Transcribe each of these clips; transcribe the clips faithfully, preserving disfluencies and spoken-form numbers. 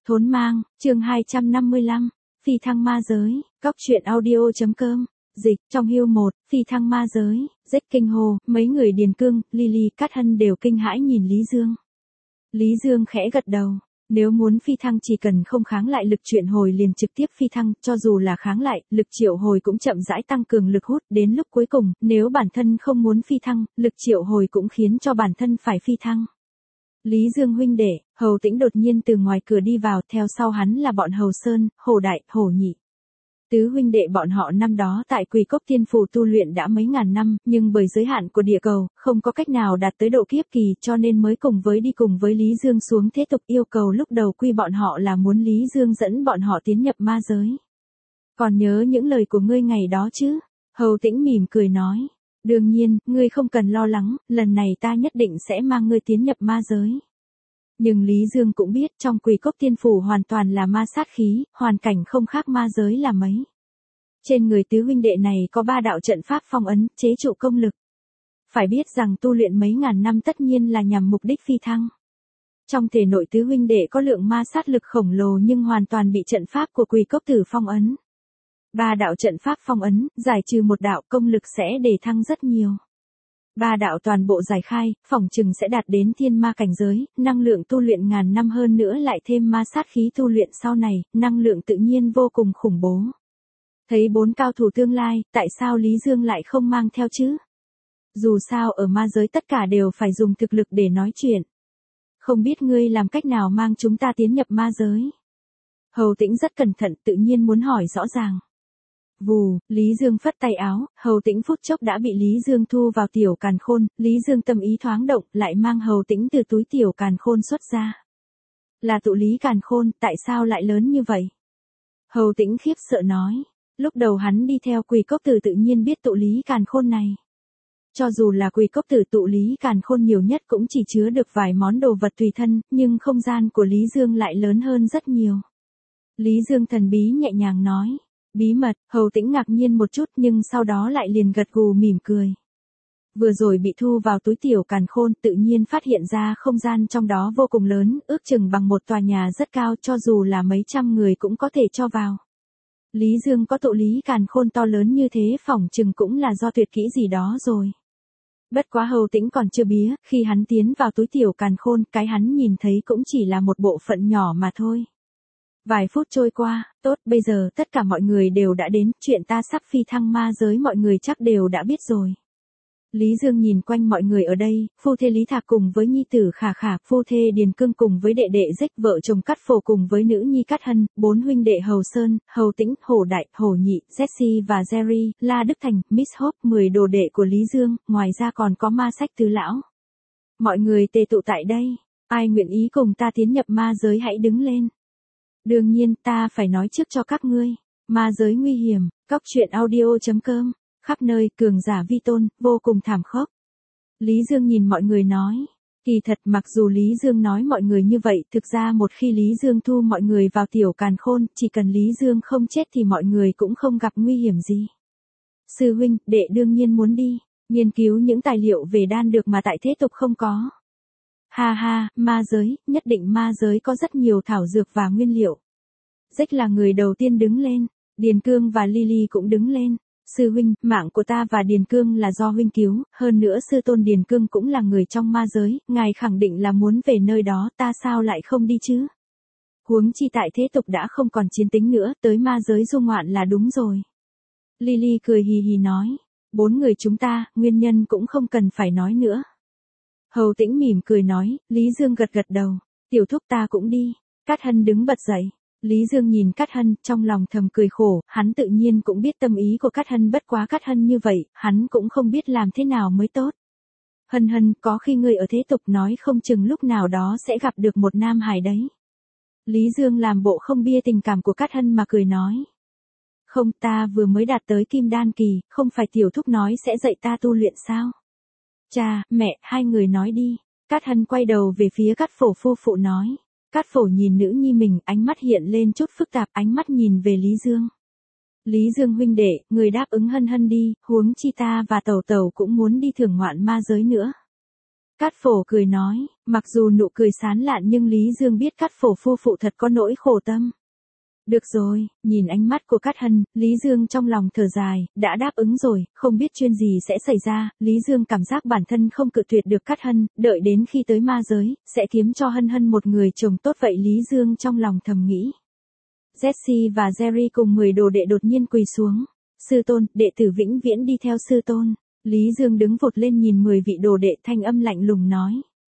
Thốn mang, chương hai trăm năm mươi lăm, phi thăng ma giới, góc truyện audio.com, dịch, trong hưu một, phi thăng ma giới, rách kinh hồ, mấy người Điền Cương, Lily, Cát Hân đều kinh hãi nhìn Lý Dương. Lý Dương khẽ gật đầu, nếu muốn phi thăng chỉ cần không kháng lại lực chuyển hồi liền trực tiếp phi thăng, cho dù là kháng lại, lực triệu hồi cũng chậm rãi tăng cường lực hút, đến lúc cuối cùng, nếu bản thân không muốn phi thăng, lực triệu hồi cũng khiến cho bản thân phải phi thăng. Lý Dương huynh đệ, Hầu Tĩnh đột nhiên từ ngoài cửa đi vào, theo sau hắn là bọn Hầu Sơn, Hồ Đại, Hồ Nhị. Tứ huynh đệ bọn họ năm đó tại Quỳ Cốc Tiên Phù tu luyện đã mấy ngàn năm, nhưng bởi giới hạn của địa cầu, không có cách nào đạt tới độ kiếp kỳ cho nên mới cùng với đi cùng với Lý Dương xuống thế tục, yêu cầu lúc đầu quy bọn họ là muốn Lý Dương dẫn bọn họ tiến nhập ma giới. Còn nhớ những lời của ngươi ngày đó chứ? Hầu Tĩnh mỉm cười nói. Đương nhiên, ngươi không cần lo lắng, lần này ta nhất định sẽ mang ngươi tiến nhập ma giới. Nhưng Lý Dương cũng biết trong Quỳ Cốc Tiên Phủ hoàn toàn là ma sát khí, hoàn cảnh không khác ma giới là mấy. Trên người tứ huynh đệ này có ba đạo trận pháp phong ấn, chế trụ công lực. Phải biết rằng tu luyện mấy ngàn năm tất nhiên là nhằm mục đích phi thăng. Trong thể nội tứ huynh đệ có lượng ma sát lực khổng lồ nhưng hoàn toàn bị trận pháp của Quỳ Cốc Tử phong ấn. Ba đạo trận pháp phong ấn, giải trừ một đạo công lực sẽ đề thăng rất nhiều. Ba đạo toàn bộ giải khai, phỏng chừng sẽ đạt đến thiên ma cảnh giới, năng lượng tu luyện ngàn năm hơn nữa lại thêm ma sát khí tu luyện sau này, năng lượng tự nhiên vô cùng khủng bố. Thấy bốn cao thủ tương lai, tại sao Lý Dương lại không mang theo chứ? Dù sao ở ma giới tất cả đều phải dùng thực lực để nói chuyện. Không biết ngươi làm cách nào mang chúng ta tiến nhập ma giới? Hầu Tĩnh rất cẩn thận tự nhiên muốn hỏi rõ ràng. Vù, Lý Dương phất tay áo, Hầu Tĩnh phút chốc đã bị Lý Dương thu vào tiểu càn khôn, Lý Dương tâm ý thoáng động, lại mang Hầu Tĩnh từ túi tiểu càn khôn xuất ra. Là tụ lý càn khôn, tại sao lại lớn như vậy? Hầu Tĩnh khiếp sợ nói, lúc đầu hắn đi theo Quỳ Cốc Tử tự nhiên biết tụ lý càn khôn này. Cho dù là Quỳ Cốc Tử tụ lý càn khôn nhiều nhất cũng chỉ chứa được vài món đồ vật tùy thân, nhưng không gian của Lý Dương lại lớn hơn rất nhiều. Lý Dương thần bí nhẹ nhàng nói. Bí mật, Hầu Tĩnh ngạc nhiên một chút nhưng sau đó lại liền gật gù mỉm cười. Vừa rồi bị thu vào túi tiểu càn khôn tự nhiên phát hiện ra không gian trong đó vô cùng lớn, ước chừng bằng một tòa nhà rất cao cho dù là mấy trăm người cũng có thể cho vào. Lý Dương có tụ lý càn khôn to lớn như thế phỏng chừng cũng là do tuyệt kỹ gì đó rồi. Bất quá Hầu Tĩnh còn chưa bía, khi hắn tiến vào túi tiểu càn khôn cái hắn nhìn thấy cũng chỉ là một bộ phận nhỏ mà thôi. Vài phút trôi qua, tốt, bây giờ tất cả mọi người đều đã đến, chuyện ta sắp phi thăng ma giới mọi người chắc đều đã biết rồi. Lý Dương nhìn quanh mọi người ở đây, phu thê Lý Thạc cùng với nhi tử Khả Khả, phu thê Điền Cương cùng với đệ đệ Rích, vợ chồng Cát Phổ cùng với nữ nhi Cát Hân, bốn huynh đệ Hầu Sơn, Hầu Tĩnh, Hồ Đại, Hồ Nhị, Jessie và Jerry, La Đức Thành, Miss Hope, mười đồ đệ của Lý Dương, ngoài ra còn có ma sách tứ lão. Mọi người tề tụ tại đây, ai nguyện ý cùng ta tiến nhập ma giới hãy đứng lên. Đương nhiên ta phải nói trước cho các ngươi, ma giới nguy hiểm, góc truyện audio.com, khắp nơi cường giả vi tôn, vô cùng thảm khốc. Lý Dương nhìn mọi người nói, kỳ thật mặc dù Lý Dương nói mọi người như vậy, thực ra một khi Lý Dương thu mọi người vào tiểu càn khôn, chỉ cần Lý Dương không chết thì mọi người cũng không gặp nguy hiểm gì. Sư huynh, đệ đương nhiên muốn đi, nghiên cứu những tài liệu về đan dược mà tại thế tục không có. Ha ha, ma giới, nhất định ma giới có rất nhiều thảo dược và nguyên liệu. Rách là người đầu tiên đứng lên, Điền Cương và Lily cũng đứng lên. Sư huynh, mạng của ta và Điền Cương là do huynh cứu, hơn nữa sư tôn Điền Cương cũng là người trong ma giới, ngài khẳng định là muốn về nơi đó, ta sao lại không đi chứ? Huống chi tại thế tục đã không còn chiến tính nữa, tới ma giới du ngoạn là đúng rồi. Lily cười hì hì nói, bốn người chúng ta, nguyên nhân cũng không cần phải nói nữa. Hầu Tĩnh mỉm cười nói, Lý Dương gật gật đầu, tiểu thúc ta cũng đi. Cát Hân đứng bật dậy. Lý Dương nhìn Cát Hân, trong lòng thầm cười khổ, hắn tự nhiên cũng biết tâm ý của Cát Hân, bất quá Cát Hân như vậy, hắn cũng không biết làm thế nào mới tốt. Hân Hân, có khi ngươi ở thế tục nói không chừng lúc nào đó sẽ gặp được một nam hài đấy. Lý Dương làm bộ không bia tình cảm của Cát Hân mà cười nói. Không, ta vừa mới đạt tới kim đan kỳ, không phải tiểu thúc nói sẽ dạy ta tu luyện sao? Cha, mẹ, hai người nói đi. Cát Hân quay đầu về phía Cát Phổ phu phụ nói. Cát Phổ nhìn nữ nhi mình, ánh mắt hiện lên chút phức tạp, ánh mắt nhìn về Lý Dương. Lý Dương huynh đệ, người đáp ứng Hân Hân đi, huống chi ta và Tẩu Tẩu cũng muốn đi thưởng ngoạn ma giới nữa. Cát Phổ cười nói, mặc dù nụ cười sán lạn nhưng Lý Dương biết Cát Phổ phu phụ thật có nỗi khổ tâm. Được rồi, nhìn ánh mắt của Cát Hân, Lý Dương trong lòng thở dài, đã đáp ứng rồi, không biết chuyện gì sẽ xảy ra, Lý Dương cảm giác bản thân không cự tuyệt được Cát Hân, đợi đến khi tới ma giới, sẽ kiếm cho Hân Hân một người chồng tốt vậy Lý Dương trong lòng thầm nghĩ. Jessie và Jerry cùng mười đồ đệ đột nhiên quỳ xuống. Sư tôn, đệ tử vĩnh viễn đi theo sư tôn. Lý Dương đứng vụt lên nhìn mười vị đồ đệ thanh âm lạnh lùng nói.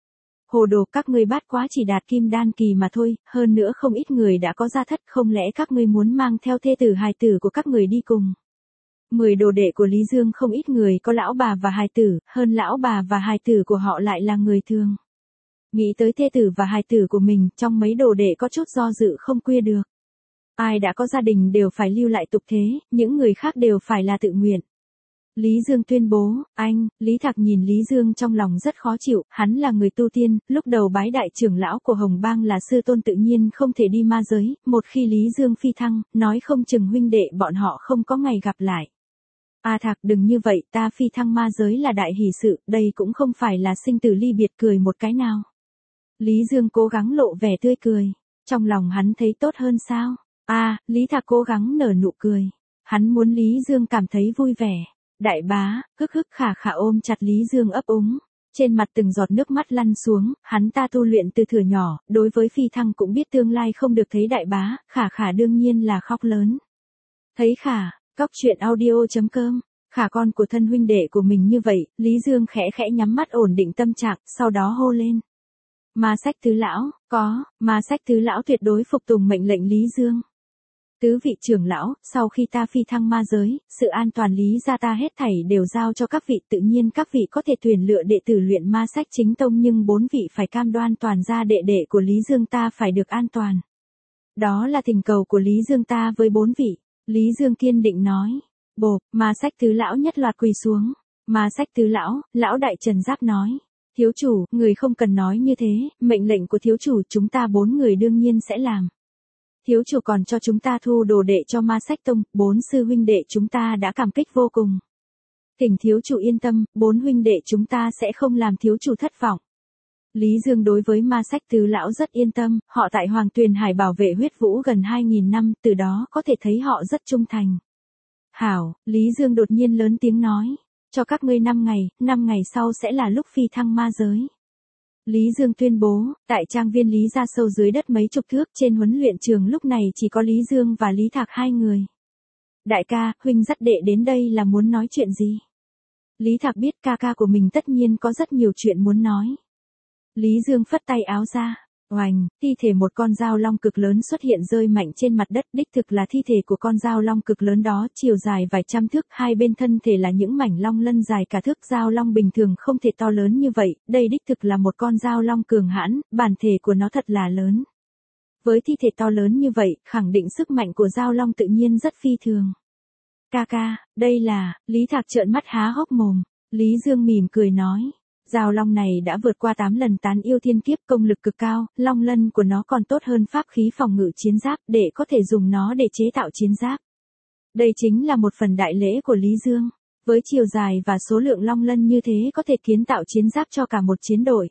Hồ đồ, các ngươi bát quá chỉ đạt kim đan kỳ mà thôi, hơn nữa không ít người đã có gia thất, không lẽ các ngươi muốn mang theo thê tử hài tử của các người đi cùng. Mười đồ đệ của Lý Dương không ít người có lão bà và hài tử, hơn lão bà và hài tử của họ lại là người thường. Nghĩ tới thê tử và hài tử của mình, trong mấy đồ đệ có chút do dự không quy được. Ai đã có gia đình đều phải lưu lại tục thế, những người khác đều phải là tự nguyện. Lý Dương tuyên bố, anh, Lý Thạc nhìn Lý Dương trong lòng rất khó chịu, hắn là người tu tiên, lúc đầu bái đại trưởng lão của Hồng Bang là sư tôn tự nhiên không thể đi ma giới, một khi Lý Dương phi thăng, nói không chừng huynh đệ bọn họ không có ngày gặp lại. A Thạc đừng như vậy, ta phi thăng ma giới là đại hỷ sự, đây cũng không phải là sinh tử ly biệt cười một cái nào. Lý Dương cố gắng lộ vẻ tươi cười, trong lòng hắn thấy tốt hơn sao? A, à, Lý Thạc cố gắng nở nụ cười, hắn muốn Lý Dương cảm thấy vui vẻ. Đại bá, hức hức khả khả ôm chặt Lý Dương ấp úng, trên mặt từng giọt nước mắt lăn xuống, hắn ta tu luyện từ thuở nhỏ, đối với phi thăng cũng biết tương lai không được thấy đại bá, khả khả đương nhiên là khóc lớn. Thấy khả, cóc truyện audio chấm com, khả con của thân huynh đệ của mình như vậy, Lý Dương khẽ khẽ nhắm mắt ổn định tâm trạng, sau đó hô lên. Ma sách tứ lão, có, ma sách tứ lão tuyệt đối phục tùng mệnh lệnh Lý Dương. Tứ vị trưởng lão, sau khi ta phi thăng ma giới, sự an toàn Lý gia ta hết thảy đều giao cho các vị, tự nhiên các vị có thể tuyển lựa đệ tử luyện ma sách chính tông nhưng bốn vị phải cam đoan toàn gia đệ đệ của Lý Dương ta phải được an toàn. Đó là thỉnh cầu của Lý Dương ta với bốn vị. Lý Dương kiên định nói. Bộp, ma sách tứ lão nhất loạt quỳ xuống. Ma sách tứ lão, lão đại Trần Giáp nói. Thiếu chủ, người không cần nói như thế, mệnh lệnh của thiếu chủ chúng ta bốn người đương nhiên sẽ làm. Thiếu chủ còn cho chúng ta thu đồ đệ cho ma sách tông, bốn sư huynh đệ chúng ta đã cảm kích vô cùng. Thỉnh thiếu chủ yên tâm, bốn huynh đệ chúng ta sẽ không làm thiếu chủ thất vọng. Lý Dương đối với ma sách tứ lão rất yên tâm, họ tại Hoàng Tuyền Hải bảo vệ huyết vũ gần hai nghìn năm, từ đó có thể thấy họ rất trung thành. Hảo, Lý Dương đột nhiên lớn tiếng nói, cho các ngươi năm ngày, năm ngày sau sẽ là lúc phi thăng ma giới. Lý Dương tuyên bố, tại trang viên Lý gia sâu dưới đất mấy chục thước trên huấn luyện trường lúc này chỉ có Lý Dương và Lý Thạc hai người. Đại ca, huynh dắt đệ đến đây là muốn nói chuyện gì? Lý Thạc biết ca ca của mình tất nhiên có rất nhiều chuyện muốn nói. Lý Dương phất tay áo ra, oành, thi thể một con dao long cực lớn xuất hiện rơi mạnh trên mặt đất, đích thực là thi thể của con dao long cực lớn đó, chiều dài vài trăm thước, hai bên thân thể là những mảnh long lân dài cả thước, dao long bình thường không thể to lớn như vậy, đây đích thực là một con dao long cường hãn, bản thể của nó thật là lớn. Với thi thể to lớn như vậy, khẳng định sức mạnh của dao long tự nhiên rất phi thường. Ca ca, đây là, Lý Thạc trợn mắt há hốc mồm, Lý Dương mỉm cười nói. Dao long này đã vượt qua tám lần tán yêu thiên kiếp, công lực cực cao, long lân của nó còn tốt hơn pháp khí phòng ngự chiến giáp, để có thể dùng nó để chế tạo chiến giáp. Đây chính là một phần đại lễ của Lý Dương. Với chiều dài và số lượng long lân như thế có thể kiến tạo chiến giáp cho cả một chiến đội.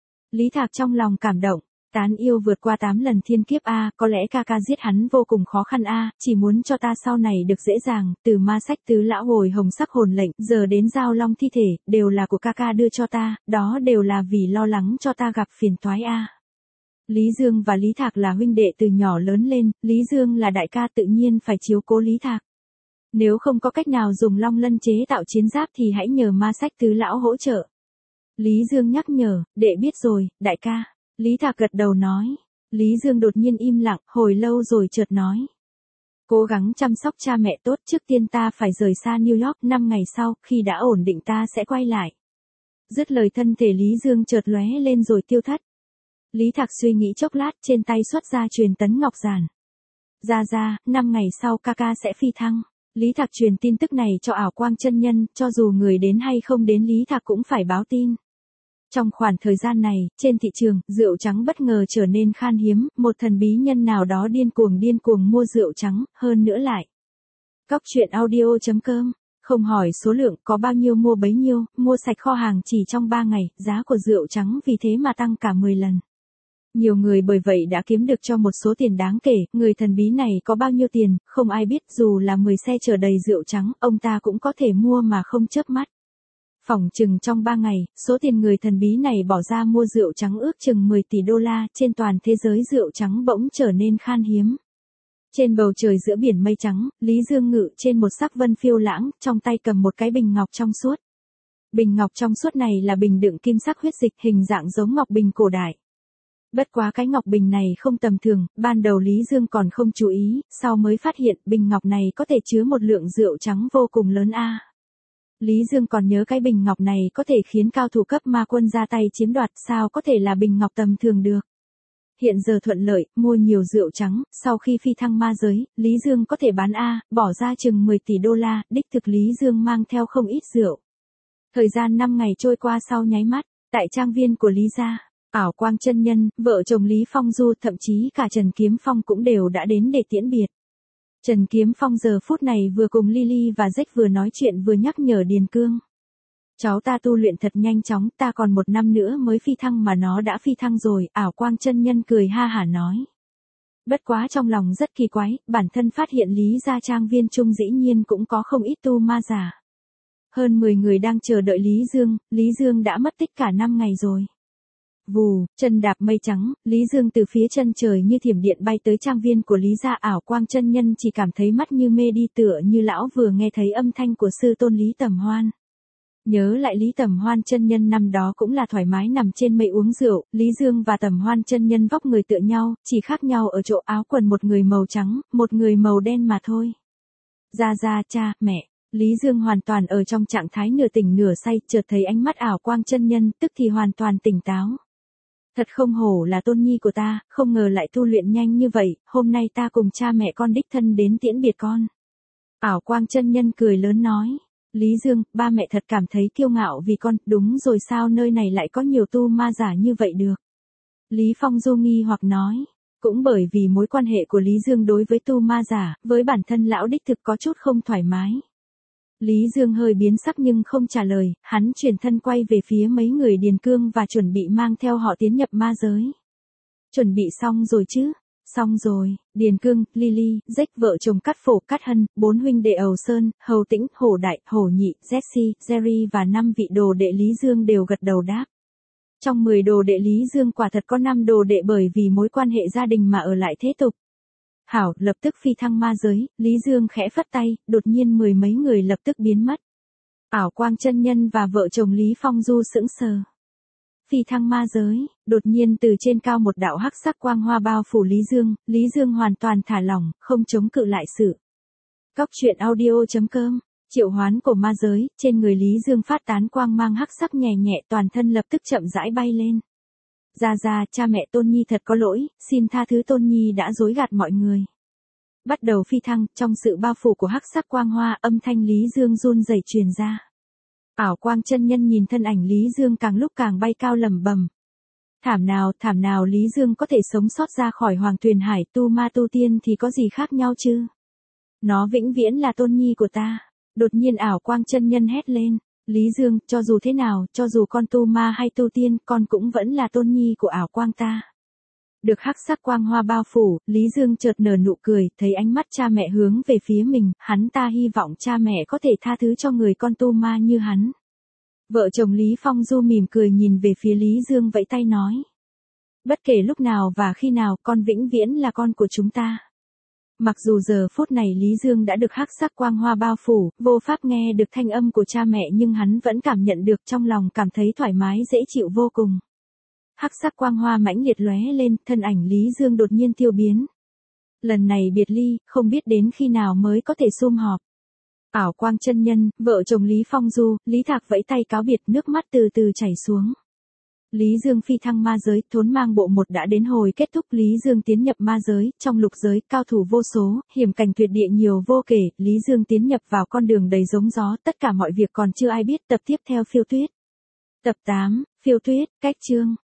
Lý Thạc trong lòng cảm động. Tán yêu vượt qua tám lần thiên kiếp a, có lẽ ca ca giết hắn vô cùng khó khăn a, chỉ muốn cho ta sau này được dễ dàng, từ ma sách tứ lão hồi hồng sắc hồn lệnh, giờ đến dao long thi thể, đều là của ca ca đưa cho ta, đó đều là vì lo lắng cho ta gặp phiền toái a. Lý Dương và Lý Thạc là huynh đệ từ nhỏ lớn lên, Lý Dương là đại ca tự nhiên phải chiếu cố Lý Thạc. Nếu không có cách nào dùng long lân chế tạo chiến giáp thì hãy nhờ ma sách tứ lão hỗ trợ. Lý Dương nhắc nhở, đệ biết rồi, đại ca. Lý Thạc gật đầu nói. Lý Dương đột nhiên im lặng, hồi lâu rồi chợt nói. Cố gắng chăm sóc cha mẹ tốt, trước tiên ta phải rời xa New York, năm ngày sau, khi đã ổn định ta sẽ quay lại. Dứt lời thân thể Lý Dương chợt lóe lên rồi tiêu thất. Lý Thạc suy nghĩ chốc lát, trên tay xuất ra truyền tấn ngọc giản. Ra ra, năm ngày sau ca ca sẽ phi thăng. Lý Thạc truyền tin tức này cho Ảo Quang chân nhân, cho dù người đến hay không đến Lý Thạc cũng phải báo tin. Trong khoảng thời gian này, trên thị trường, rượu trắng bất ngờ trở nên khan hiếm, một thần bí nhân nào đó điên cuồng điên cuồng mua rượu trắng, hơn nữa lại. Cóc truyện audio chấm com Không hỏi số lượng, có bao nhiêu mua bấy nhiêu, mua sạch kho hàng chỉ trong ba ngày, giá của rượu trắng vì thế mà tăng cả mười lần. Nhiều người bởi vậy đã kiếm được cho một số tiền đáng kể, người thần bí này có bao nhiêu tiền, không ai biết, dù là mười xe chở đầy rượu trắng, ông ta cũng có thể mua mà không chớp mắt. Phỏng chừng trong ba ngày, số tiền người thần bí này bỏ ra mua rượu trắng ước chừng mười tỷ đô la, trên toàn thế giới rượu trắng bỗng trở nên khan hiếm. Trên bầu trời giữa biển mây trắng, Lý Dương ngự trên một sắc vân phiêu lãng, trong tay cầm một cái bình ngọc trong suốt. Bình ngọc trong suốt này là bình đựng kim sắc huyết dịch, hình dạng giống ngọc bình cổ đại. Bất quá cái ngọc bình này không tầm thường, ban đầu Lý Dương còn không chú ý, sau mới phát hiện bình ngọc này có thể chứa một lượng rượu trắng vô cùng lớn a. Lý Dương còn nhớ cái bình ngọc này có thể khiến cao thủ cấp ma quân ra tay chiếm đoạt, sao có thể là bình ngọc tầm thường được. Hiện giờ thuận lợi, mua nhiều rượu trắng, sau khi phi thăng ma giới, Lý Dương có thể bán A, bỏ ra chừng mười tỷ đô la, đích thực Lý Dương mang theo không ít rượu. Thời gian năm ngày trôi qua sau nháy mắt, tại trang viên của Lý gia, Ảo Quang chân nhân, vợ chồng Lý Phong Du, thậm chí cả Trần Kiếm Phong cũng đều đã đến để tiễn biệt. Trần Kiếm Phong giờ phút này vừa cùng Lily và Jack vừa nói chuyện vừa nhắc nhở Điền Cương. Cháu ta tu luyện thật nhanh chóng, ta còn một năm nữa mới phi thăng mà nó đã phi thăng rồi, Ảo Quang chân nhân cười ha hả nói. Bất quá trong lòng rất kỳ quái, bản thân phát hiện Lý gia trang viên trung dĩ nhiên cũng có không ít tu ma giả. Hơn mười người đang chờ đợi Lý Dương, Lý Dương đã mất tích cả năm ngày rồi. Vù, chân đạp mây trắng, Lý Dương từ phía chân trời như thiểm điện bay tới trang viên của Lý gia. Ảo Quang chân nhân chỉ cảm thấy mắt như mê đi, tựa như lão vừa nghe thấy âm thanh của sư tôn Lý Tầm Hoan. Nhớ lại Lý Tầm Hoan chân nhân năm đó cũng là thoải mái nằm trên mây uống rượu, Lý Dương và Tầm Hoan chân nhân vóc người tựa nhau, chỉ khác nhau ở chỗ áo quần, một người màu trắng, một người màu đen mà thôi. Gia Gia, cha, mẹ, Lý Dương hoàn toàn ở trong trạng thái nửa tỉnh nửa say, chợt thấy ánh mắt Ảo Quang chân nhân, tức thì hoàn toàn tỉnh táo. Thật không hổ là tôn nhi của ta, không ngờ lại tu luyện nhanh như vậy, hôm nay ta cùng cha mẹ con đích thân đến tiễn biệt con. Ảo Quang chân nhân cười lớn nói. Lý Dương, ba mẹ thật cảm thấy kiêu ngạo vì con, đúng rồi, sao nơi này lại có nhiều tu ma giả như vậy được. Lý Phong Du nghi hoặc nói, cũng bởi vì mối quan hệ của Lý Dương đối với tu ma giả, với bản thân lão đích thực có chút không thoải mái. Lý Dương hơi biến sắc nhưng không trả lời, hắn chuyển thân quay về phía mấy người Điền Cương và chuẩn bị mang theo họ tiến nhập ma giới. Chuẩn bị xong rồi chứ? Xong rồi, Điền Cương, Lily, Jack vợ chồng Cát Phổ, Cát Hân, bốn huynh đệ Ầu Sơn, Hầu Tĩnh, Hổ Đại, Hổ Nhị, Jesse, Jerry và năm vị đồ đệ Lý Dương đều gật đầu đáp. Trong mười đồ đệ Lý Dương quả thật có năm đồ đệ bởi vì mối quan hệ gia đình mà ở lại thế tục. Hảo, lập tức phi thăng ma giới, Lý Dương khẽ phất tay, đột nhiên mười mấy người lập tức biến mất. Ảo Quang chân nhân và vợ chồng Lý Phong Du sững sờ. Phi thăng ma giới, đột nhiên từ trên cao một đạo hắc sắc quang hoa bao phủ Lý Dương, Lý Dương hoàn toàn thả lỏng, không chống cự lại sự. Cóc truyện audio chấm com, triệu hoán của ma giới, trên người Lý Dương phát tán quang mang hắc sắc nhẹ nhẹ, toàn thân lập tức chậm rãi bay lên. Gia Gia, cha mẹ Tôn Nhi thật có lỗi, xin tha thứ Tôn Nhi đã dối gạt mọi người. Bắt đầu phi thăng, trong sự bao phủ của hắc sắc quang hoa, âm thanh Lý Dương run rẩy truyền ra. Ảo Quang chân nhân nhìn thân ảnh Lý Dương càng lúc càng bay cao lẩm bẩm. Thảm nào, thảm nào, Lý Dương có thể sống sót ra khỏi Hoàng Tuyền Hải, tu ma tu tiên thì có gì khác nhau chứ? Nó vĩnh viễn là Tôn Nhi của ta. Đột nhiên Ảo Quang chân nhân hét lên. Lý Dương, cho dù thế nào, cho dù con tu ma hay tu tiên, con cũng vẫn là Tôn Nhi của Ảo Quang ta. Được hắc sắc quang hoa bao phủ, Lý Dương chợt nở nụ cười, thấy ánh mắt cha mẹ hướng về phía mình, hắn ta hy vọng cha mẹ có thể tha thứ cho người con tu ma như hắn. Vợ chồng Lý Phong Du mỉm cười nhìn về phía Lý Dương vẫy tay nói. Bất kể lúc nào và khi nào, con vĩnh viễn là con của chúng ta. Mặc dù giờ phút này Lý Dương đã được hắc sắc quang hoa bao phủ, vô pháp nghe được thanh âm của cha mẹ nhưng hắn vẫn cảm nhận được, trong lòng cảm thấy thoải mái dễ chịu vô cùng. Hắc sắc quang hoa mãnh liệt lóe lên, thân ảnh Lý Dương đột nhiên tiêu biến. Lần này biệt ly, không biết đến khi nào mới có thể sum họp. Ảo Quang chân nhân, vợ chồng Lý Phong Du, Lý Thạc vẫy tay cáo biệt, nước mắt từ từ chảy xuống. Lý Dương phi thăng ma giới, thốn mang bộ một đã đến hồi kết thúc. Lý Dương tiến nhập ma giới, trong lục giới, cao thủ vô số, hiểm cảnh tuyệt địa nhiều vô kể. Lý Dương tiến nhập vào con đường đầy giống gió, tất cả mọi việc còn chưa ai biết. Tập tiếp theo Phiêu Tuyết. Tập tám, Phiêu Tuyết, cách chương.